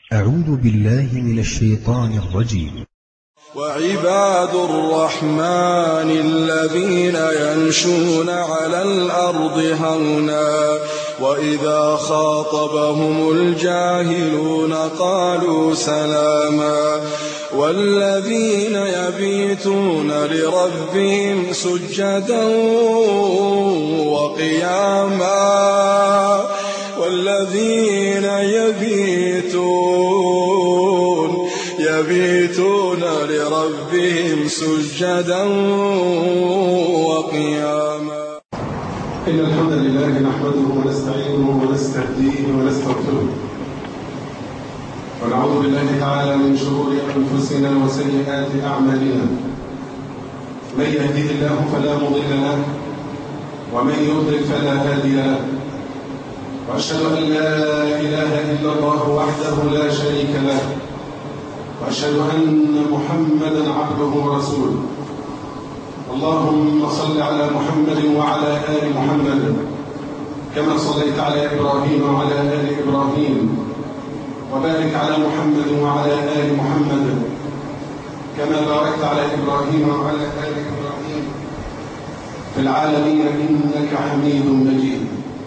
أعوذ بالله من الشيطان الرجيم. وعباد الرحمن الذين يمشون على الأرض هونا وإذا خاطبهم الجاهلون قالوا سلاما والذين يبيتون لربهم سجدا وقياما والذين يبيتون لربهم سجدا وقياما. إن الحمد لله نحمده ونستعينه ونستهديه ونستغفره ونعوذ بالله تعالى من شرور أنفسنا وسيئات أعمالنا. من يهده الله فلا مضل له ومن يضلل فلا هادي له، وأشهد أن لا إله إلا الله وحده لا شريك له، وأشهد أن محمدا عبده ورسوله. اللهم صل على محمد وعلى آل محمد كما صليت على إبراهيم وعلى آل إبراهيم، وبارك على محمد وعلى آل محمد كما باركت على إبراهيم وعلى آل إبراهيم في العالمين إنك حميد مجيد.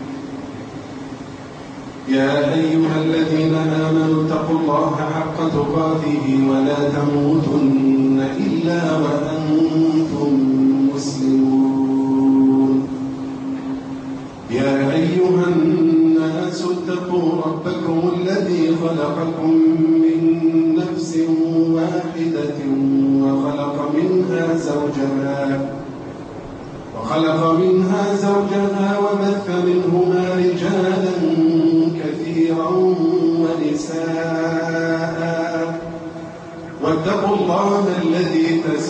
يا أيها الذين آمنوا اتقوا الله حق تقاته ولا تموتن إلا وأنتم مسلمون. يا أيها الناس اتقوا ربكم الذي خلقكم من نفس واحدة وخلق منها زوجها وبث منهما رجالا كثيرا ونساء، واتقوا الله الذي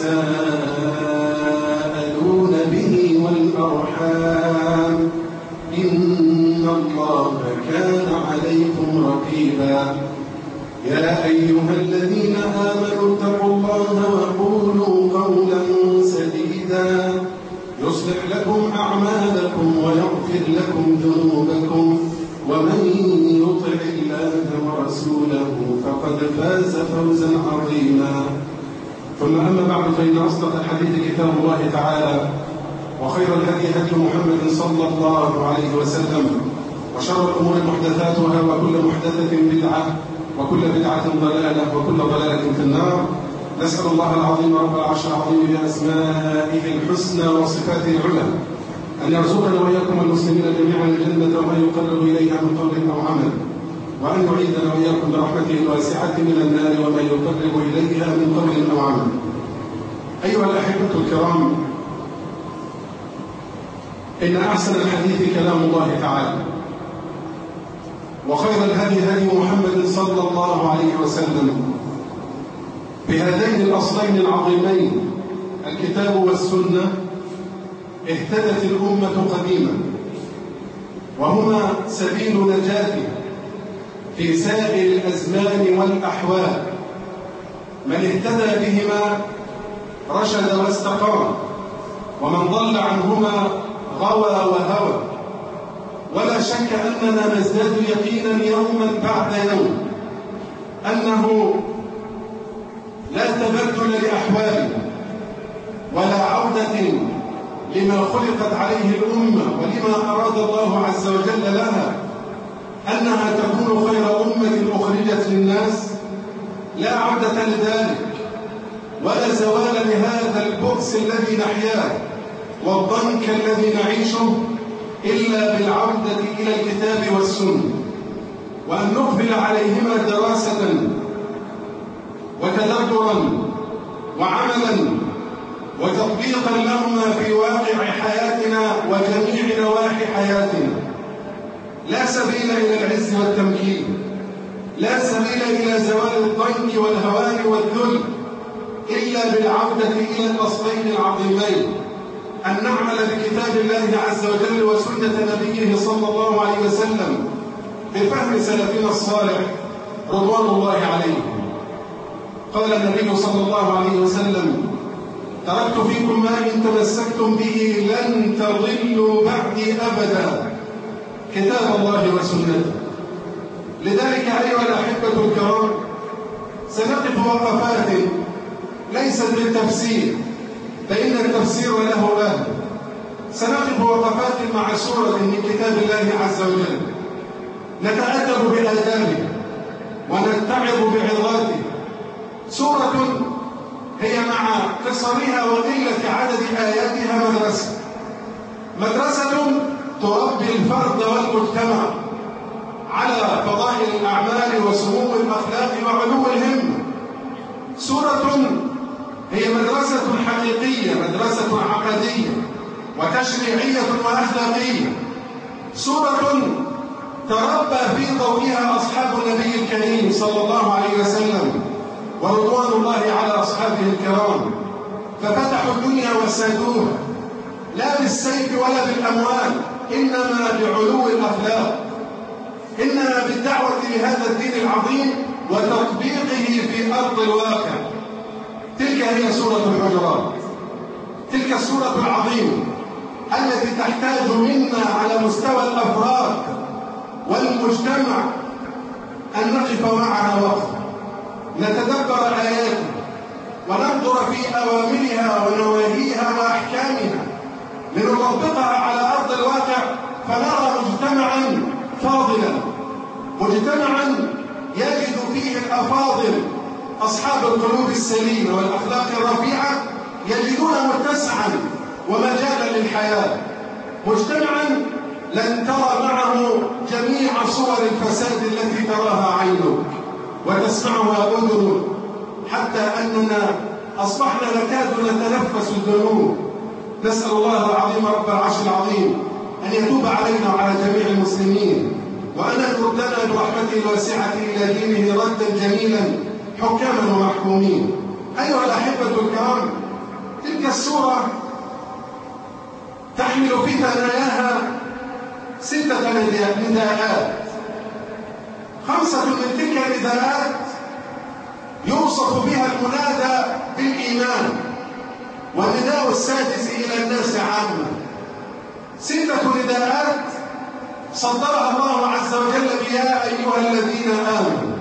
تساءلون به والأرحام إن الله كان عليكم رقيبا. يا أيها الذين آمنوا اتقوا الله وقولوا قولا سديدا يصلح لكم أعمالكم ويغفر لكم ذنوبكم، ومن يطع الله ورسوله فقد فاز فوزا عظيما. ثم أما بعد، فإن أصدق الحديث كتاب الله تعالى، وخير الهدي هدي محمد صلى الله عليه وسلم، وشر الأمور محدثاتها وكل محدثة بدعة وكل بدعة ضلالة وكل ضلالة في النار. نسأل الله العظيم رب العرش العظيم بأسمائه الحسنى وصفاته العلى أن يرزقنا وإياكم المسلمين جميعا الجنة وما يقرب إليها من قول أو عمل، وأن يعيذنا وإياكم برحمته الواسعة من النار وما يقرب إليها من قول أو عمل. أيها الأحبة الكرام، إن أحسن الحديث كلام الله تعالى، وخير الهدي هدي محمد صلى الله عليه وسلم. بهذين الأصلين العظيمين الكتاب والسنة اهتدت الأمة قديما، وهما سبيل نجاة في سائر الأزمان والأحوال. من اهتدى بهما رشد واستقام، ومن ضل عنهما غوى وهوى. ولا شك أننا نزداد يقينا يوما بعد يوم أنه لا تبدل لأحوالنا ولا عودة لما خلقت عليه الأمة ولما أراد الله عز وجل لها، أنها تكون خير أمة أخرجت للناس. لا عودة لذلك ولا زوال لهذا البؤس الذي نحياه والضنك الذي نعيشه إلا بالعودة إلى الكتاب والسنة، وأن نقبل عليهما دراسة وتدبرا وعملا وتطبيقا لهما في واقع حياتنا وجميع نواحي حياتنا. لا سبيل إلى العز والتمكين، لا سبيل إلى زوال الضنك والهوان والذل إلا بالعودة إلى الأصلين العظيمين، أن نعمل بكتاب الله عز وجل وسنة نبيه صلى الله عليه وسلم بفهم سلفنا الصالح رضوان الله عليهم. قال النبي صلى الله عليه وسلم: تركت فيكم ما إن تمسكتم به لن تضلوا بعدي أبدا، كتاب الله وسنته. لذلك أيها الأحبة الأحبة الكرام، سنقف وقفات ليست بالتفسير فإن التفسير له أهل. سنقف وقفات مع سورة من كتاب الله عز وجل نتأدب بآدابه ونتعظ بعظاته. سورة هي مع قصرها وقلة عدد آياتها مدرسة تربي الفرد والمجتمع على فضائل الأعمال وسمو الأخلاق وعلو الهمة. سورة هي مدرسة حقيقية، مدرسة عقدية وتشريعية وأخلاقية. سورة تربى في ضوئها أصحاب النبي الكريم صلى الله عليه وسلم ورضوان الله على أصحابه الكرام، ففتحوا الدنيا وسادوها لا بالسيف ولا بالأموال، إنما بعلو الأخلاق، إنما بالدعوة لهذا الدين العظيم وتطبيقه في أرض الواقع. تلك هي سورة الحجرات، تلك السورة العظيمة التي تحتاج منا على مستوى الأفراد والمجتمع أن نقف معها وقفة، نتدبر آياتها وننظر في أوامرها ونواهيها وأحكامها لنطبقها على أرض الواقع، فنرى مجتمعا فاضلا، مجتمعا يجد فيه الأفاضل أصحاب القلوب السليمة والأخلاق الرفيعة يجدون متسعا ومجالا للحياة، مجتمعا لن ترى معه جميع صور الفساد التي تراها عينك وتسمعها أذنك، حتى أننا أصبحنا نكاد نتنفس الذنوب. نسأل الله العظيم رب العرش العظيم أن يتوب علينا وعلى جميع المسلمين، وأن يردنا برحمته الواسعة إلى دينه ردا جميلا حكاما ومحكومين. أيها الأحبة الكرام، تلك السورة تحمل في ثناياها 6 نداءات. 5 من تلك النداءات يوصف بها المنادى بالإيمان، والنداء السادس إلى الناس عامة. 6 نداءات صدرها الله عز وجل بيا أيها الذين آمنوا.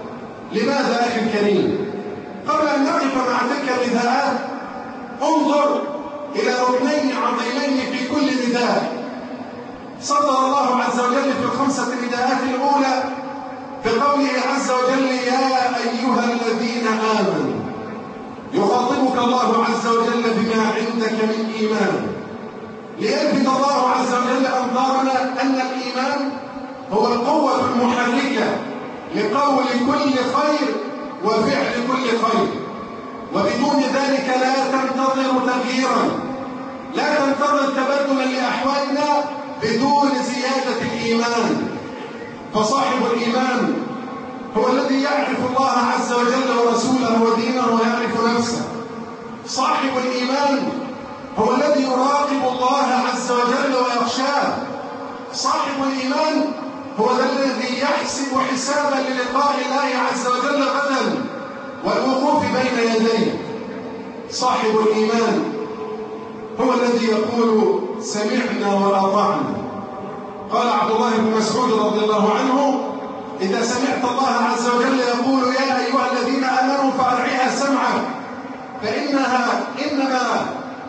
لماذا أخي الكريم؟ قبل أن نقف مع تلك النداءات انظر إلى ركنين عظيمين في كل نداء. صدر الله عز وجل في ال5 نداءات الأولى بقوله عز وجل يا أيها الذين آمنوا، يخاطبك الله عز وجل بما عندك من إيمان، ليلفت الله عز وجل أنظارنا أن الإيمان هو القوة المحركة لقول كل خير وفعل كل خير، وبدون ذلك لا تنتظر تغييرا، لا تنتظر تبدلا لأحوالنا بدون زيادة الإيمان. فصاحب الإيمان هو الذي يعرف الله عز وجل ورسوله ودينه ويعرف نفسه. صاحب الإيمان هو الذي يراقب الله عز وجل ويخشاه. صاحب الإيمان هو الذي يحسب حسابا للقاء الله عز وجل غدا والوقوف بين يديه. صاحب الإيمان هو الذي يقول سمعنا وأطعنا. قال عبد الله بن مسعود رضي الله عنه إذا سمعت الله عز وجل يقول يا أيها الذين آمنوا فأرعها سمعك، فإنها إنما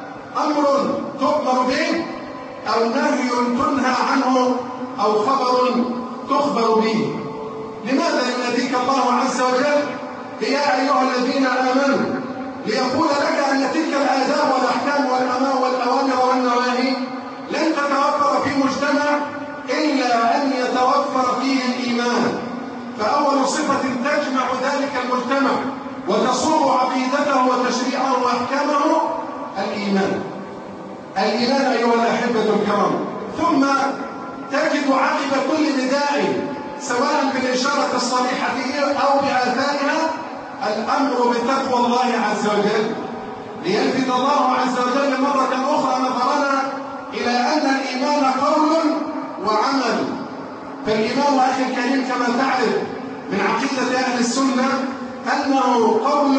أمر تؤمر به أو نهي تنهى عنه أو خبر تخبر به. لماذا يناديك الله عز وجل يا أيها الذين آمنوا؟ ليقول لك أن تلك الآداب والأحكام والأوامر والنواهي لن تتوفر في مجتمع إلا أن يتوفر فيه الإيمان. فأول صفة تجمع ذلك المجتمع وتصوغ عقيدته وتشريعه وأحكامه الإيمان. الإيمان أيها الأحبة الكرام. ثم تجد عقب كل نداء سواء بالإشارة الصريحة أو بآثارها الأمر بتقوى الله عز وجل، ليلفت الله عز وجل مرة أخرى نظرنا إلى أن الإيمان قول وعمل. فالإيمان أخي الكريم كما تعرف من عقيدة أهل السنة أنه قول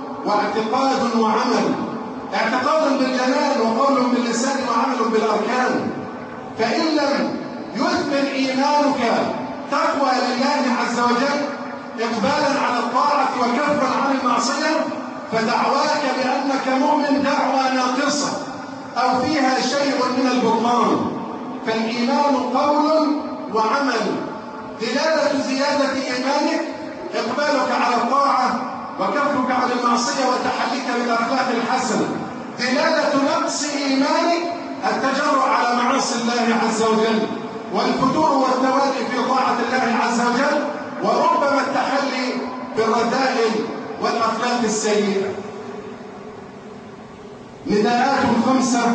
واعتقاد وعمل، اعتقاد بالجنان وقول باللسان وعمل بالأركان. فإن لم يثبت إيمانك تقوى لله عز وجل، إقبالا على الطاعة وكفا عن المعصية، فدعواك بأنك مؤمن دعوة ناقصة أو فيها شيء من البطلان. فالإيمان قول وعمل. دلالة زيادة إيمانك إقبالك على الطاعة وكفك عن المعصية وتحليك بالأخلاق الحسنة. دلالة نقص إيمانك التجرؤ على معاصي الله عز وجل والفتور والتوالي في طاعة الله عز وجل، وربما التحلي بالرذائل والأخلاق السيئة. نداءات 5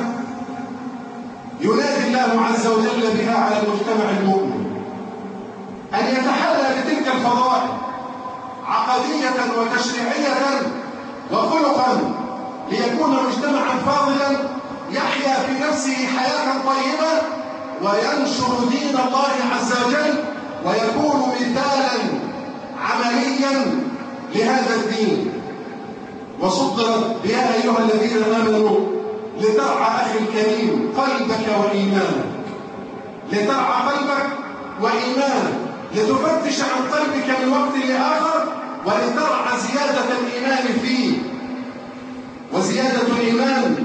ينادي الله عز وجل بها على المجتمع المؤمن أن يتحلى بتلك الفضائل عقدية وتشريعية وخلقا، ليكون مجتمعا فاضلا يحيا في نفسه حياة طيبة وينشر دين الله عز وجل ويكون مثالا عمليا لهذا الدين. وصدرت يا أيها الذين آمنوا لترعى أخي الكريم قلبك وإيمانك، لترعى قلبك وإيمانك، لتفتش عن قلبك من وقت لآخر ولترعى زيادة الإيمان فيه. وزيادة الإيمان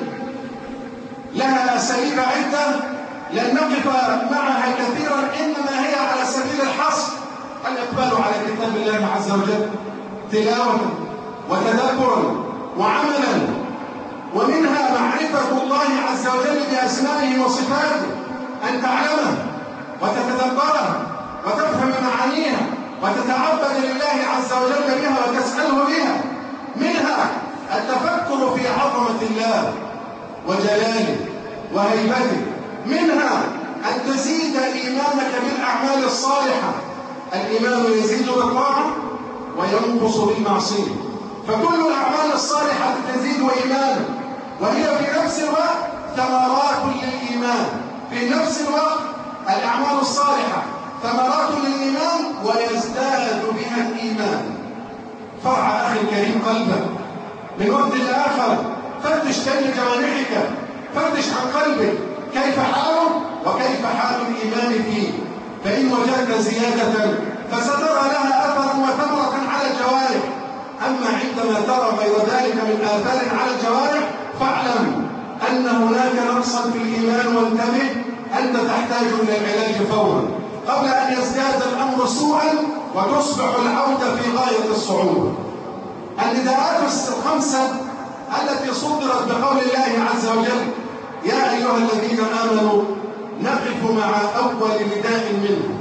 لها أساليب عدة لن نقف معها كثيرا، إنما هي على سبيل الحصر الإقبال على كتاب الله عز وجل تلاوة وتدبرا وعملا، ومنها معرفة الله عز وجل بأسمائه وصفاته، أن تعلمه وتتدبرها وتفهم معانيها وتتعبد لله عز وجل بها وتسأله بها. منها التفكر في عظمة الله وجلاله وهيبته. منها أن تزيد إيمانك بالأعمال الصالحة. الإيمان يزيد بالطاعة وينقص بالمعصية، فكل الأعمال الصالحة تزيد إيمانا، وهي في نفس الوقت ثمرات للإيمان. في نفس الوقت الأعمال الصالحة ثمرات للإيمان ويزداد بها الإيمان. فرع أخي الكريم قلبك من وقت لآخر، فتش بين جوانحك، فتش عن قلبك كيف حاله وكيف حال الإيمان فيه. فإن وجدت زيادة فسترى لها أثرا وثمرة على الجوارح. أما عندما ترى غير ذلك من آثار على الجوارح فاعلم أن هناك نقصا في الإيمان، وانتبه أنت تحتاج إلى العلاج فورا قبل أن يزداد الأمر سوءا وتصبح العودة في غاية الصعوبة. النداءات 5 التي صدرت بقول الله عز وجل يا أيها الذين آمنوا نقف مع أول نداء منه،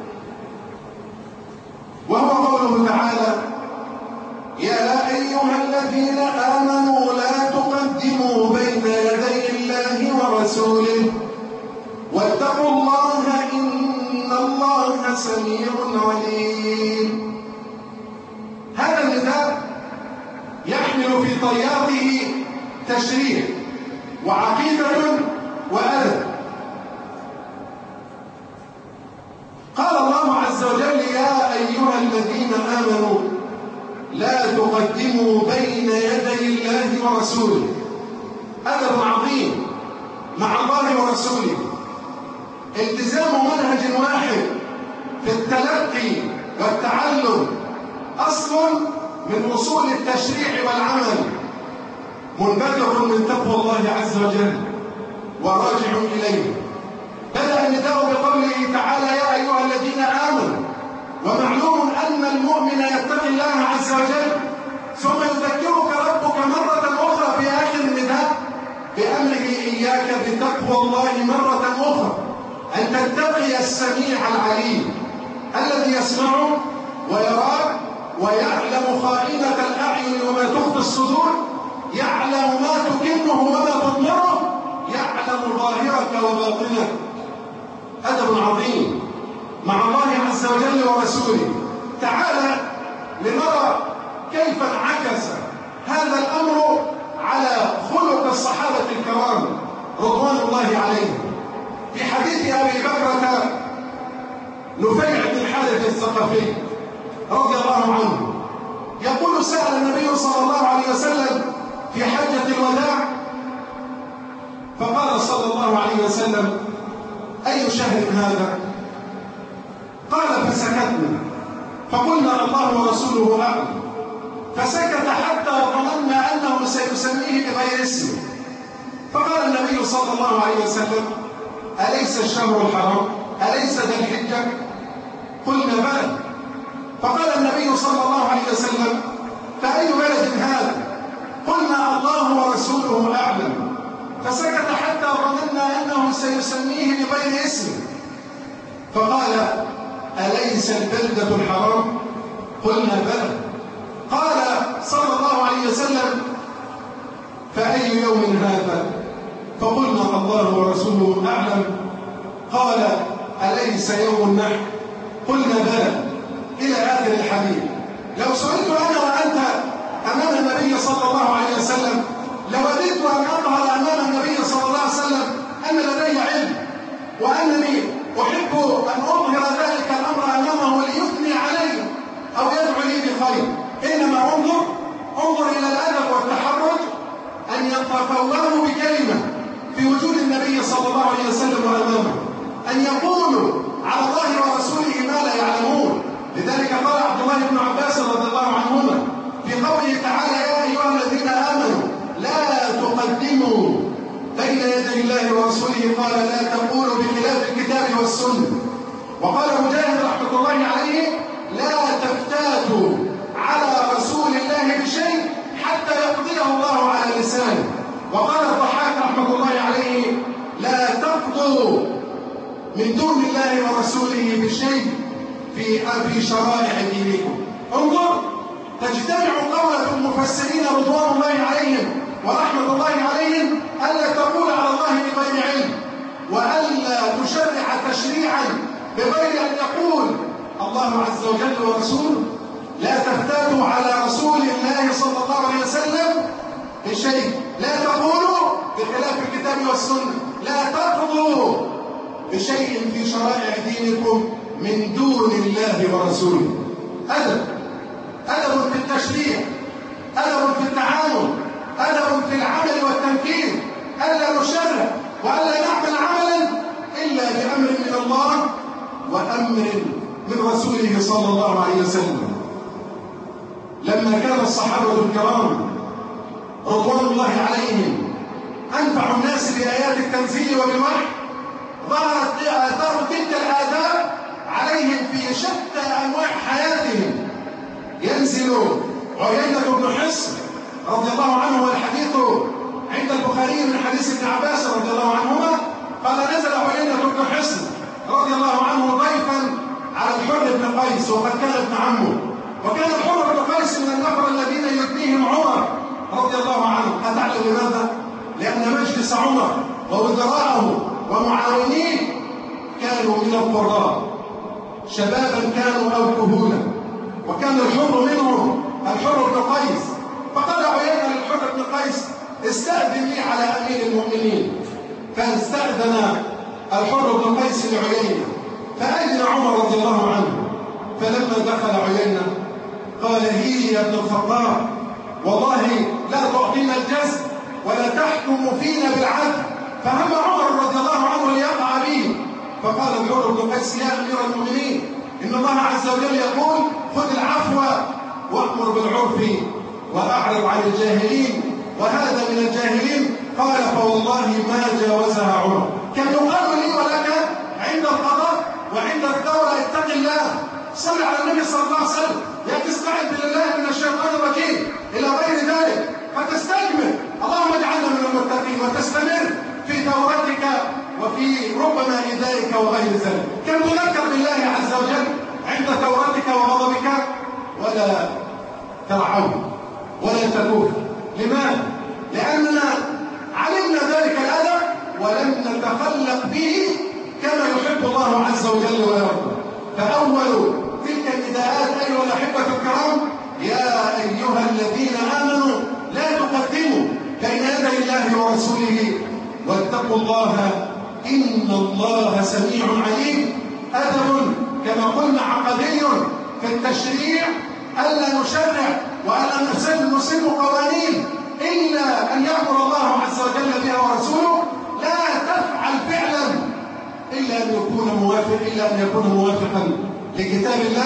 وهو قوله تعالى يا أيها الذين آمنوا لا تقدموا بين يدي الله ورسوله واتقوا الله إن الله سميع عليم. هذا النداء يحمل في طياته تشريع وعقيدة وأدب. قال الله عز وجل يا أيها الذين آمنوا لا تقدموا بين يدي الله ورسوله. أدب عظيم مع الله ورسوله، التزام منهج واحد في التلقي والتعلم، أصل من أصول التشريع والعمل، منبثق من تقوى الله عز وجل وراجع إليه. بدأ النداء بقوله تعالى يا أيها الذين آمنوا، ومعلوم أن المؤمن يتقي الله عز وجل، ثم يذكرك ربك مرة أخرى في آخر النداء بأمره إياك بتقوى الله مرة أخرى، أن تتقي السميع العليم الذي يسمعك ويراك ويعلم خائنة الأعين وما تخفي الصدور، يعلم ما تكنه وما تضمره، يعلم ظاهرك وباطنك. أدب عظيم مع الله عز وجل ورسوله. تعالى لنرى كيف انعكس هذا الأمر على خلق الصحابة الكرام رضوان الله عليهم. في حديث أبي بكرة نفيع بن الحارث الثقفي رضي الله عنه يقول سأل النبي صلى الله عليه وسلم في حجة الوداع فقال صلى الله عليه وسلم أي شهر هذا؟ قال فسكتنا فقلنا الله ورسوله أعلم، فسكت حتى ظننا أنه سيسميه بغير اسمه. فقال النبي صلى الله عليه وسلم: أليس الشهر الحرام؟ أليس ذا الحجة؟ قلنا بلى. فقال النبي صلى الله عليه وسلم: فأي بلد هذا؟ قلنا الله ورسوله أعلم. فسكت حتى ظننا أنه سيسميه بغير اسمه. فقال: أليس البلدة الحرام؟ قلنا بلى. قال صلى الله عليه وسلم: فأي يوم هذا؟ فقلنا الله ورسوله أعلم. قال: أليس يوم النحر؟ قلنا بلى، إلى آخر الحديث. لو سئلت أنا وأنت أمام النبي صلى الله عليه وسلم لوددت أن أظهر أمام النبي صلى الله عليه وسلم أن لدي علم وأنني أحب أن أظهر ذلك الأمر أمامه ليثني علي أو يدعو لي بخير. إنما انظر إلى الأدب والتحرج أن يتفوهوا بكلمة في وجود النبي صلى الله عليه وسلم وأمامه، أن يقولوا على الله ورسوله ما لا يعلمون. لذلك قال عبد الله بن عباس رضي الله عنهما في قوله تعالى: يا أيها الذين آمنوا لا تقدموا بين يدي الله ورسوله، قال: لا تقولوا بخلاف الكتاب والسنة. وقال مجاهد رحمة الله عليه: لا تفتاتوا على رسول الله بشيء حتى يقضيه الله على لسانه. وقال الضحاك رحمة الله عليه: لا تقضوا من دون الله ورسوله بشيء في شرائع دينكم. انظر، تجتمع قولة المفسرين رضوان الله عليهم ورحمة الله عليهم ألا تقول على الله بغير علم، وألا تشرع تشريعا بغير أن يقول الله عز وجل ورسوله. لا تفتاتوا على رسول الله صلى الله عليه وسلم بشيء، لا تقولوا بخلاف الكتاب والسنة، لا تقضوا بشيء في شرائع دينكم من دون الله ورسوله. أدب في التشريع، أدب في التعامل، أدب في العمل والتنفيذ. ألا نشرع وألا نعمل عملا إلا بأمر من الله وأمر من رسوله صلى الله عليه وسلم. لما كان الصحابة الكرام رضوان الله عليهم أنفع الناس بآيات التنزيل وبالوحي، ظهرت آثار تلك الآداب عليهم في شتى أنواع حياتهم. ينزل عيينة بن حصن رضي الله عنه، والحديث عند البخاري من حديث ابن عباس رضي الله عنهما، قال: نزل عيينة بن حصن رضي الله عنه ضيفا على الحر بن قيس، وقد كان ابن عمه. وكان الحر بن قيس من النفر الذين يبنيهم عمر رضي الله عنه. أتعلم لماذا؟ لأن مجلس عمر ووزراءه ومعاونيه كانوا من القراء، شبابا كانوا أو كهولا، وكان الحر منهم الحر بن قيس. فقال عيينة للحر بن قيس: استأذن لي على أمير المؤمنين. فاستأذن الحر بن قيس لعيينة، فأذن عمر رضي الله عنه. فلما دخل عيينة قال: هي يا ابن الخطاب، والله لا تعطينا الجزء ولا تحكم فينا بالعدل. فهم عمر رضي الله عنه ليقع به. فقال الحر بن قيس: يا أمير المؤمنين، إن الله عز وجل يقول: خذ العفو وأمر بالعرف وأعرض عن الجاهلين، وهذا من الجاهلين. قال: فوالله ما جاوزها عمر. كم يقال لي ولك عند القضاء وعند الثورة: اتق الله، صل على النبي صلى الله عليه وسلم، يا تستعذ بالله من الشيطان الرجيم، إلى غير ذلك، فتستجمل. اللهم اجعلنا من المتقين، وتستمر في ثورتك وفي ربما إيذائك وغير ذلك. كم تذكر بالله عز وجل عند ثورتك وغضبك ولا ترعون ولا تكون. لماذا؟ لأننا علمنا ذلك الأدب ولم نتخلق به كما يحب الله عز وجل ويرضى. فأول تلك النداءات أيها الأحبة الكرام: يا أيها الذين آمنوا لا تقدموا بين يدي الله ورسوله واتقوا الله إن الله سميع عليم. أدب كما قلنا عقدي في التشريع، ألا نشرع وألا نسن قوانين إلا أن يأمر الله عز وجل بها ورسوله. لا تفعل فعلا إلا أن يكون موافقا لكتاب الله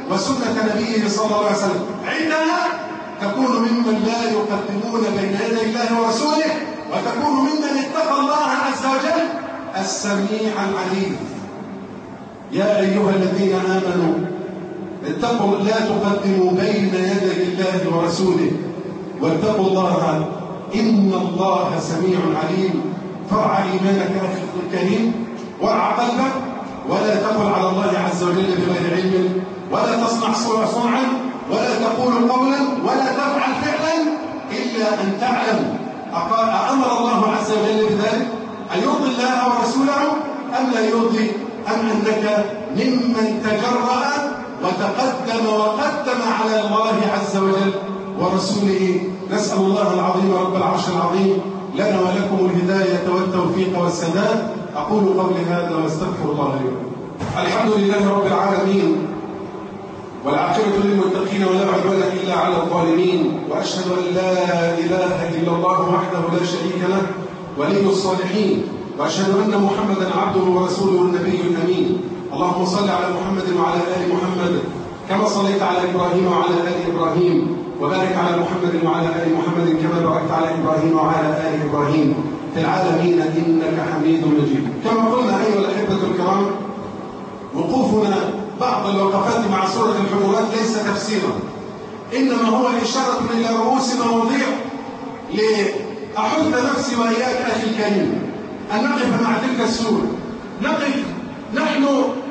وسنة نبيه صلى الله عليه وسلم. عندها تكون ممن لا يقدمون بين يدي الله ورسوله، وتكون ممن اتقى الله عز وجل السميع العليم. يا أيها الذين آمنوا اتقوا، لا تقدموا بين يدي الله ورسوله واتقوا الله إن الله سميع عليم. فرع إيمانك أخي الكريم، وارع قلبك، ولا تقل على الله عز وجل بغير علم، ولا تصنع صنعا، ولا تقول قولا، ولا تفعل فعلا إلا أن تعلم أمر الله عز وجل بذلك أن يرضي الله ورسوله أم لا يرضي، أم أنك ممن تجرأ وتقدم وقدم على الله عز وجل ورسوله. نسأل الله العظيم رب العرش العظيم لنا ولكم الهداية والتوفيق والسداد. أقول قولي هذا واستغفر الله لي ولكم. الحمد لله رب العالمين، والعاقبة للمتقين ولا عدوان إلا على الظالمين، وأشهد أن لا إله إلا الله وحده لا شريك له ولي الصالحين، وأشهد أن محمدا عبده ورسوله النبي الأمين. اللهم صل على محمد وعلى آل محمد كما صليت على إبراهيم وعلى آل إبراهيم، وبارك على محمد وعلى آل محمد كما باركت على إبراهيم وعلى آل إبراهيم في العالمين إنك حميد مجيد. كما قلنا أيها الأحبة الكرام، وقوفنا بعض الوقفات مع سورة الحجرات ليس تفسيرا، إنما هو إشارة إلى رؤوس مواضيع لأحث نفسي وإياك أخي الكريم أن نقف مع تلك السورة. نقف نحن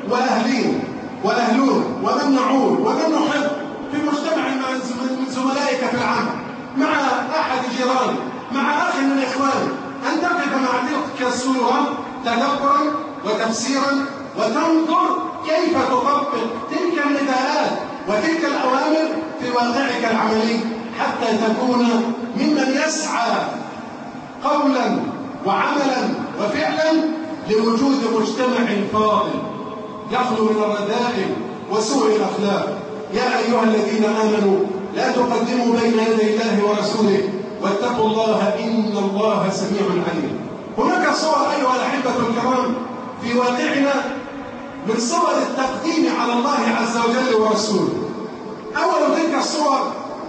وأهلون ومن نعول ومن نحب في مجتمع من زملائك في العمل، مع أحد جيرانك، مع أخ من إخوانك، أن تقف مع تلك السورة تدبرا وتفسيرا، وتنظر كيف تطبق تلك النداءات وتلك الأوامر في واقعك العملي، حتى تكون ممن يسعى قولا وعملا وفعلا لوجود مجتمع فاضل يخلو من الرذائل وسوء الأخلاق. يا أيها الذين آمنوا لا تقدموا بين يدي الله ورسوله واتقوا الله إن الله سميع عليم. هناك صور أيها الأحبة الكرام في واقعنا من صور التقديم على الله عز وجل ورسوله. أول تلك الصور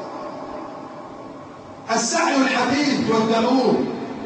السعي الحثيث والدؤوب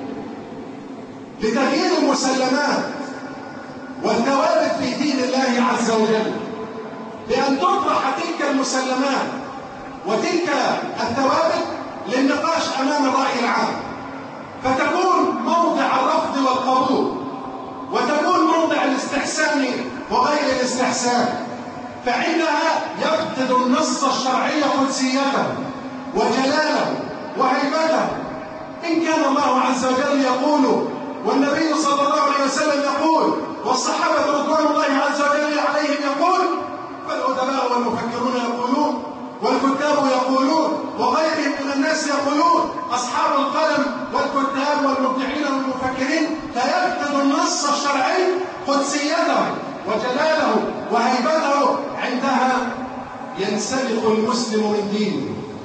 لتغيير المسلمات والثوابت في دين الله عز وجل، بأن تطرح تلك المسلمات وتلك الثوابت للنقاش أمام الرأي العام، فتكون موضع الرفض والقبول، وتكون موضع الاستحسان وغير الاستحسان. فعندها يفقد النص الشرعي قدسيته وجلاله وهيبته. إن كان الله عز وجل يقول، والنبي صلى الله عليه وسلم يقول، والصحابة رضوان الله عز وجل عليهم يقول، فالأدباء والمفكرون يقولون، والكتاب يقولون، وغيرهم من الناس يقولون، أصحاب القلم والكتاب والمبدعين والمفكرين، فيفقد النص الشرعي قدسيته وجلاله وهيبته. عندها ينسلخ المسلم من دينه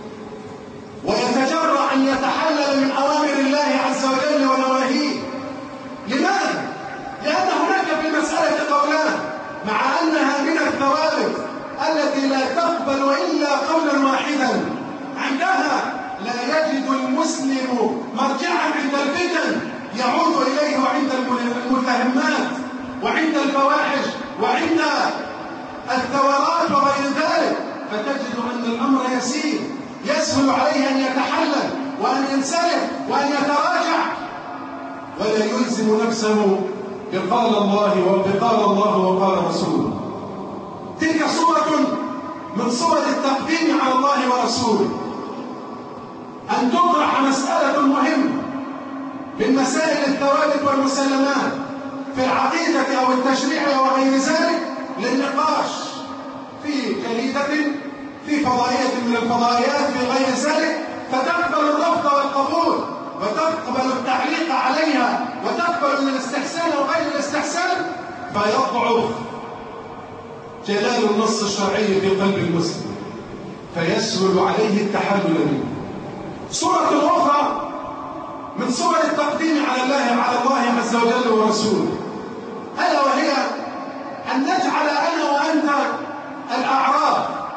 ويتجرأ أن يتحلل من أوامر الله عز وجل ونواهيه. لماذا؟ لأن هناك في المسألة قولان، مع أنها من الثوابت التي لا تقبل إلا قولا واحدا. عندها لا يجد المسلم مرجعا عند الفتن يعود إليه عند المتهمات وعند الفواحش وعند الثورات وغير ذلك، فتجد أن الأمر يسير، يسهل عليه أن يتحلل وأن ينسلخ وأن يتراجع، ولا يلزم نفسه بقال الله وقال رسوله. تلك صورة من صور التقديم على الله ورسوله، أن تطرح مسألة مهمة من مسائل الثوابت والمسلمات في العقيدة أو التشريع وغير ذلك للنقاش في جريدة، في فضائية من الفضائيات، في غير ذلك، فتقبل الرفض والقبول وتقبل التعليق عليها وتقبل الاستحسان وغير الاستحسان، فيضعف جلال النص الشرعي في قلب المسلم فيسهل عليه التحلل منه. صورة أخرى من صور التقديم على الله عز وجل ورسوله، ألا وهي أن نجعل أنا وأنت الأعراف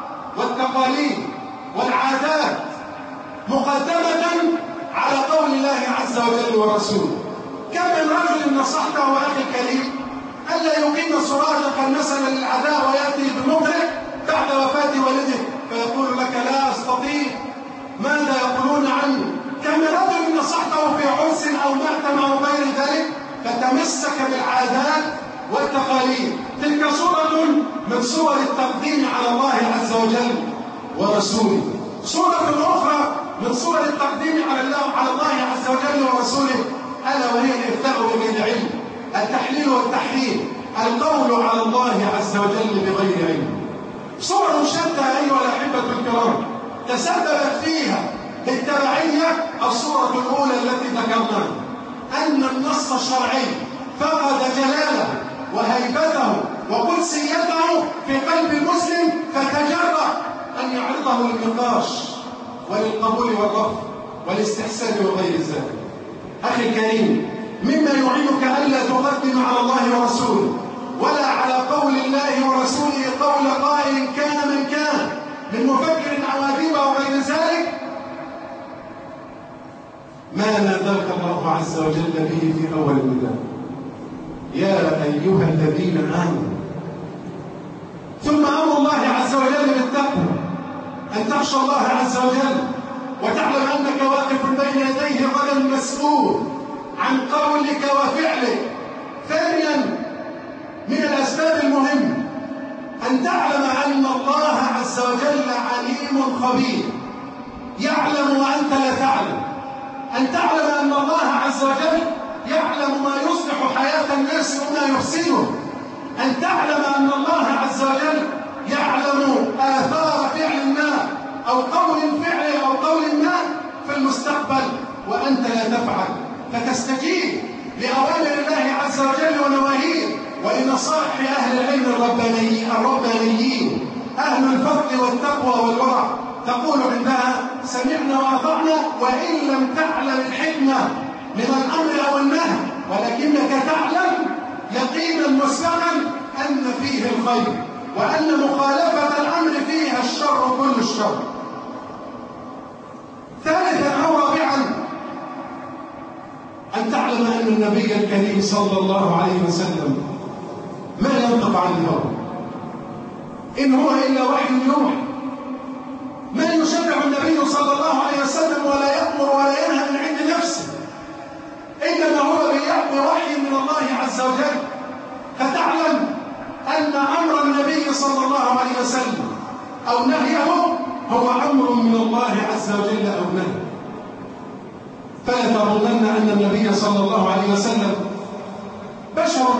والتقاليد والعادات مقدمة على قول الله عز وجل ورسوله. كم من رجل نصحته أخي الكريم ألا يقيم سراجك مثلا للعداء ويأتي بمبرك بعد وفاة والده فيقول لك لا أستطيع، ماذا يقولون عني؟ كم من رجل نصحته في عرس أو مأتم أو غير ذلك فتمسك بالعادات والتقاليد. تلك صورة من صور التقديم على الله عز وجل ورسوله. صورة أخرى من صور التقديم على الله عز وجل ورسوله ألا وهي الإفتاء بغير علم، التحليل والتحريم، القول على الله عز وجل بغير علم. صور شتى أيها الأحبة الكرام تسببت فيها بالتبعية الصورة الأولى التي ذكرناها، أن النص الشرعي فقد جلاله وهيبته وقدسيته في قلب المسلم فتجرأ أن يعرضه للنقاش وللقبول والرفض والاستحسان وغير ذلك. أخي الكريم، مما يعينك ألا تقدم على الله ورسوله ولا على قول الله ورسوله قول قائل كان من كان من مفكر أو أديب أو غير ذلك ما ناداك الله عز وجل به في أول البداية: يا أيها الذين آمنوا. ثم أمر الله عز وجل بالتقوى، أن تخشى الله عز وجل وتعلم أنك واقف بين يديه غدا مسؤول عن قولك وفعلك. ثانيا من الأسباب المهمة أن تعلم أن الله عز وجل عليم خبير، يعلم وأنت لا تعلم. أن تعلم أن الله عز وجل يعلم ما يصلح حياة الناس وما يفسده. أن تعلم أن الله عز وجل يعلم آثار فعل ما أو قول فعل أو قول ما في المستقبل وأنت لا تفعل، فتستجيب لأوامر الله عز وجل ونواهيه ولنصائح أهل العلم الربانيين أهل الفضل والتقوى والورع. تقول عندها سمعنا وأطعنا وإن لم تعلم الحكمة من الأمر أو النهي، ولكنك تعلم يقينا مسبقا أن فيه الخير وأن مخالفة الأمر فيها الشر كل الشر. ثالثا أو رابعا أن تعلم أن النبي الكريم صلى الله عليه وسلم ما ينطق عن الهوى، إن هو إلا وحي يوحى. ما يشرع النبي صلى الله عليه وسلم ولا يأمر ولا ينهى من عند نفسه، إنما هو بوحي من الله عز وجل. فتعلم أن أمر النبي صلى الله عليه وسلم أو نهيه هو أمر من الله عز وجل أو نهي. فلا تظنن أن النبي صلى الله عليه وسلم بشر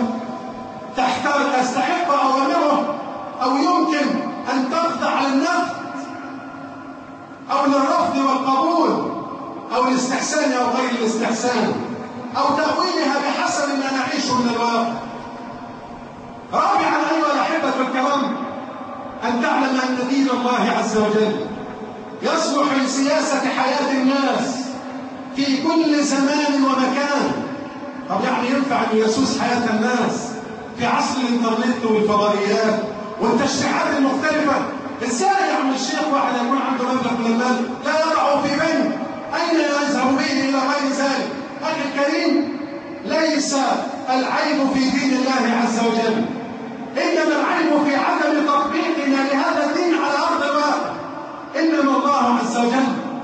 تستحق أوامره أو يمكن أن تخضع للنقد أو للرفض والقبول أو الاستحسان أو غير الاستحسان أو تأويلها بحسب ما نعيشه من الواقع. رابعا أيها الأحبة الكرام أن تعلم أن دين الله عز وجل يصلح لسياسة حياة الناس في كل زمان ومكان. طب يعني ينفع أن يسوس حياة الناس في عصر الإنترنت والفضائيات والتشريعات المختلفة؟ إزاي يا عم الشيخ واحد يكون عنده مبلغ من المال لا يضعه في بنك؟ أين يذهب به إلى غير ذلك؟ أخي الكريم، ليس العيب في دين الله عز وجل، إنما العيب في عدم تطبيقنا لهذا الدين على أرض الواقع. إنما الله عز وجل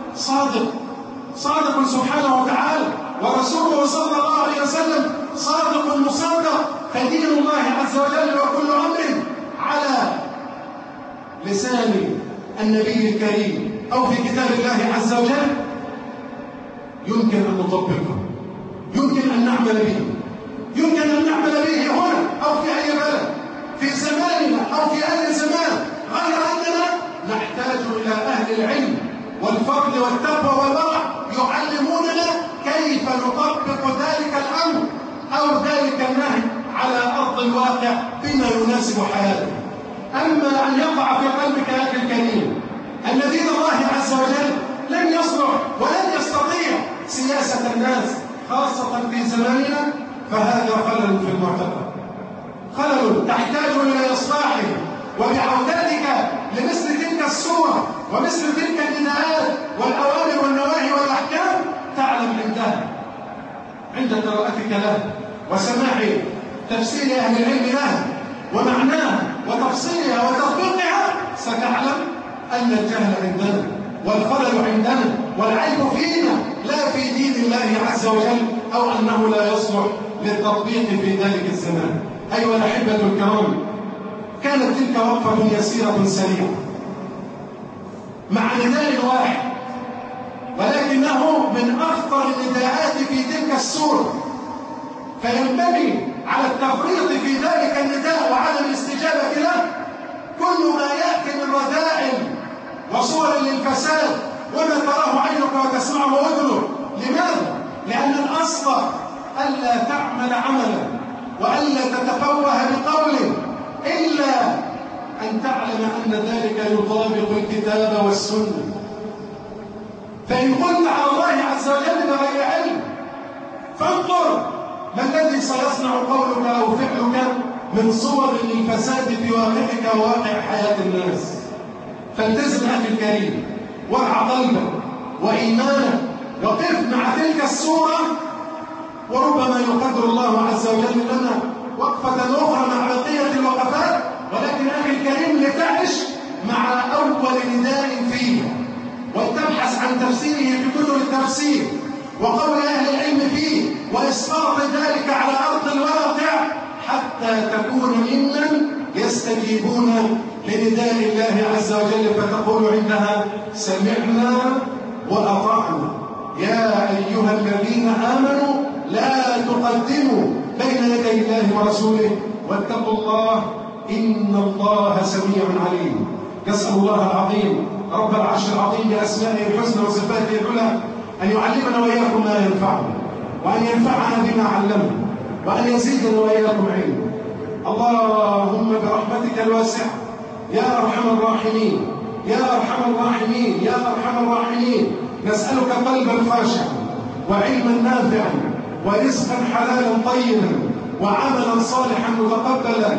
صادق سبحانه وتعالى، ورسوله صلى الله عليه وسلم صادق مصدق. فدين الله عز وجل وكل أمر على لسان النبي الكريم أو في كتاب الله عز وجل يمكن أن نطبقه، يمكن أن نعمل به، يمكن أن نعمل به هنا أو في أي بلد في زماننا أو في أي زمان، غير أننا نحتاج إلى أهل العلم والفضل والتقوى والورع يعلموننا كيف نطبق ذلك الأمر أو ذلك النهي على أرض الواقع بما يناسب حياتنا. أما أن يقع في قلبك يا أخي الكريم أن دين الله عز وجل لن يصلح ولن يستطيع سياسة الناس خاصة في زماننا، فهذا خلل في المعتقد، خلل تحتاج إلى إصلاحه وبعودتك لمثل تلك السورة ومثل تلك النداءات والأوامر والنواهي والأحكام تعلم عندها، عند قراءتك لها وسماع تفسير أهل العلم لها ومعناها وتفصيلها وتطبيقها، ستعلم أن الجهل عندنا والخلل عندنا والعيب فينا لا في دين الله عز وجل، أو أنه لا يصلح للتطبيق في ذلك الزمان. أيها الأحبة الكرام، كانت تلك وقفة يسيرة سريعة مع نداء واحد، ولكنه من أخطر النداءات في تلك السورة، فينبغي على التفريط في ذلك النداء وعدم الاستجابة له كل ما يأتي من رذائل وصور للفساد وما تراه عينك وتسمعه أذنك. لماذا؟ لأن الأصل ألا تعمل عملا وألا تتفوه بقول إلا أن تعلم أن ذلك يطابق الكتاب والسنة. فإن قلت على الله عز وجل بغير علم فانظر ما الذي سيصنع قولك أو فعلك من صور للفساد في واقعك وواقع حياة الناس. فالتزم أخي الكريم، وارع قلبك وإيمانك، وقف مع تلك الصورة، وربما يقدر الله عز وجل لنا وقفة أخرى مع بقية الوقفات، ولكن أخي الكريم لتعش مع أول نداء فيه وتبحث عن تفسيره في كتب التفسير وقول أهل العلم فيه وإسقاط ذلك على أرض الواقع حتى تكون ممن يستجيبون لنداء الله عز وجل، فتقول عندها سمعنا وأطعنا. يا أيها الذين آمنوا لا تقدموا بين يدي الله ورسوله واتقوا الله إن الله سميع عليم. نسأل الله العظيم رب العرش العظيم بأسمائه الحسنى وصفاته العلى أن يعلمنا وإياكم ما ينفعنا، وأن ينفعنا بما علمنا، وأن يزيدنا وإياكم علما. اللهم برحمتك الواسعة يا أرحم الراحمين يا أرحم الراحمين يا أرحم الراحمين، نسألك قلبا خاشعا وعلما نافعا ورزقا حلالا طيبا وعملا صالحا متقبلا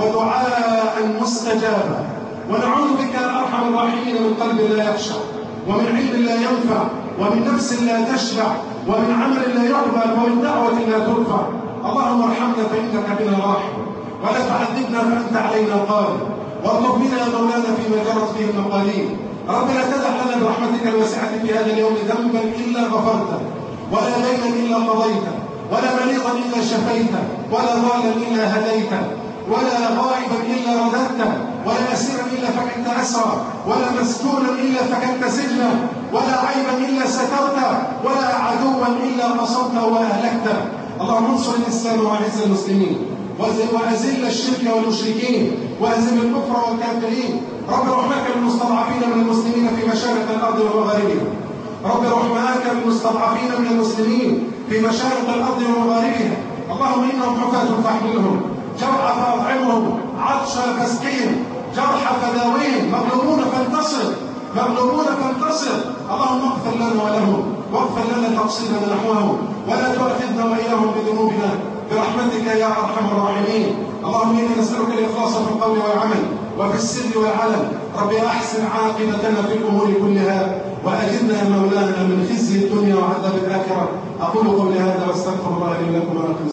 ودعاء مستجابا، ونعوذ بك يا أرحم الراحمين من قلب لا يخشع، ومن علم لا ينفع، ومن نفس لا تشبع، ومن عمل لا يقبل، ومن دعوة لا ترفع. اللهم ارحمنا فإنك بنا راحم، ولا تعذبنا فأنت علينا قادر، واطلب منا يا مولانا فيما جرت فيه المقادير. رب لا تدع لنا برحمتك الواسعة في هذا اليوم ذنبا إلا غفرته، ولا دينا إلا قضيته، ولا مريضا إلا شفيته، ولا ضالا إلا هديته، ولا غائبا إلا رددته، ولا أسيرا إلا فكنت أسرى، ولا مسجونا إلا فكنت سجنا، ولا عيبا إلا سترته، ولا عدوا إلا قصرته وأهلكته. اللهم انصر الإسلام وأعز المسلمين، وأذل الشرك والمشركين، وأذل الكفر والكافرين. رب رحمك بالمستضعفين من المسلمين في مشارق الأرض ومغاربها، رب رحمك بالمستضعفين من المسلمين في مشارق الأرض ومغاربها. اللهم إنهم حفاة فاحملهم، جوع فأطعمهم، عطش فاسقيهم، جرح فداويهم، مظلومون فانتصر، مغلوبون فانتصر. اللهم اغفر لنا ولهم، واغفر لنا تقصيرنا نحوهم، ولا تؤاخذنا وإياهم بذنوبنا برحمتك يا أرحم الراحمين. اللهم إنا نسألك الإخلاص في القول والعمل وفي السر والعلن. رب أحسن عاقبتنا في الأمور كلها، وأجرنا يا مولانا من خزي الدنيا وعذاب الآخرة. أقول قولي هذا واستغفر الله لي ولكم.